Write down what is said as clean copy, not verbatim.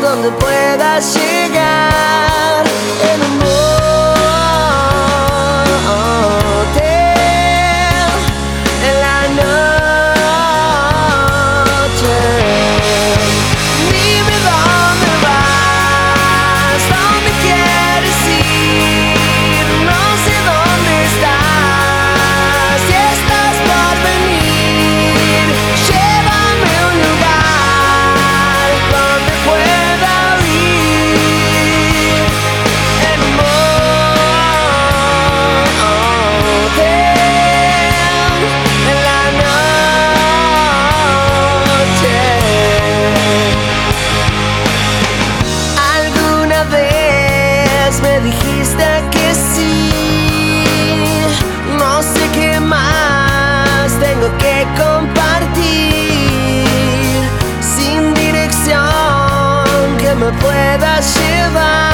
donde puedas llegar en un motel en la noche. Dime dónde vas, dónde quieres ir, no sé dónde estás, si estás por venir. Llévame a un lugar donde pueda ir en un motel en la noche. Alguna vez me dijiste que sí, no sé qué más tengo que compartir, sin dirección que me puedas llevar.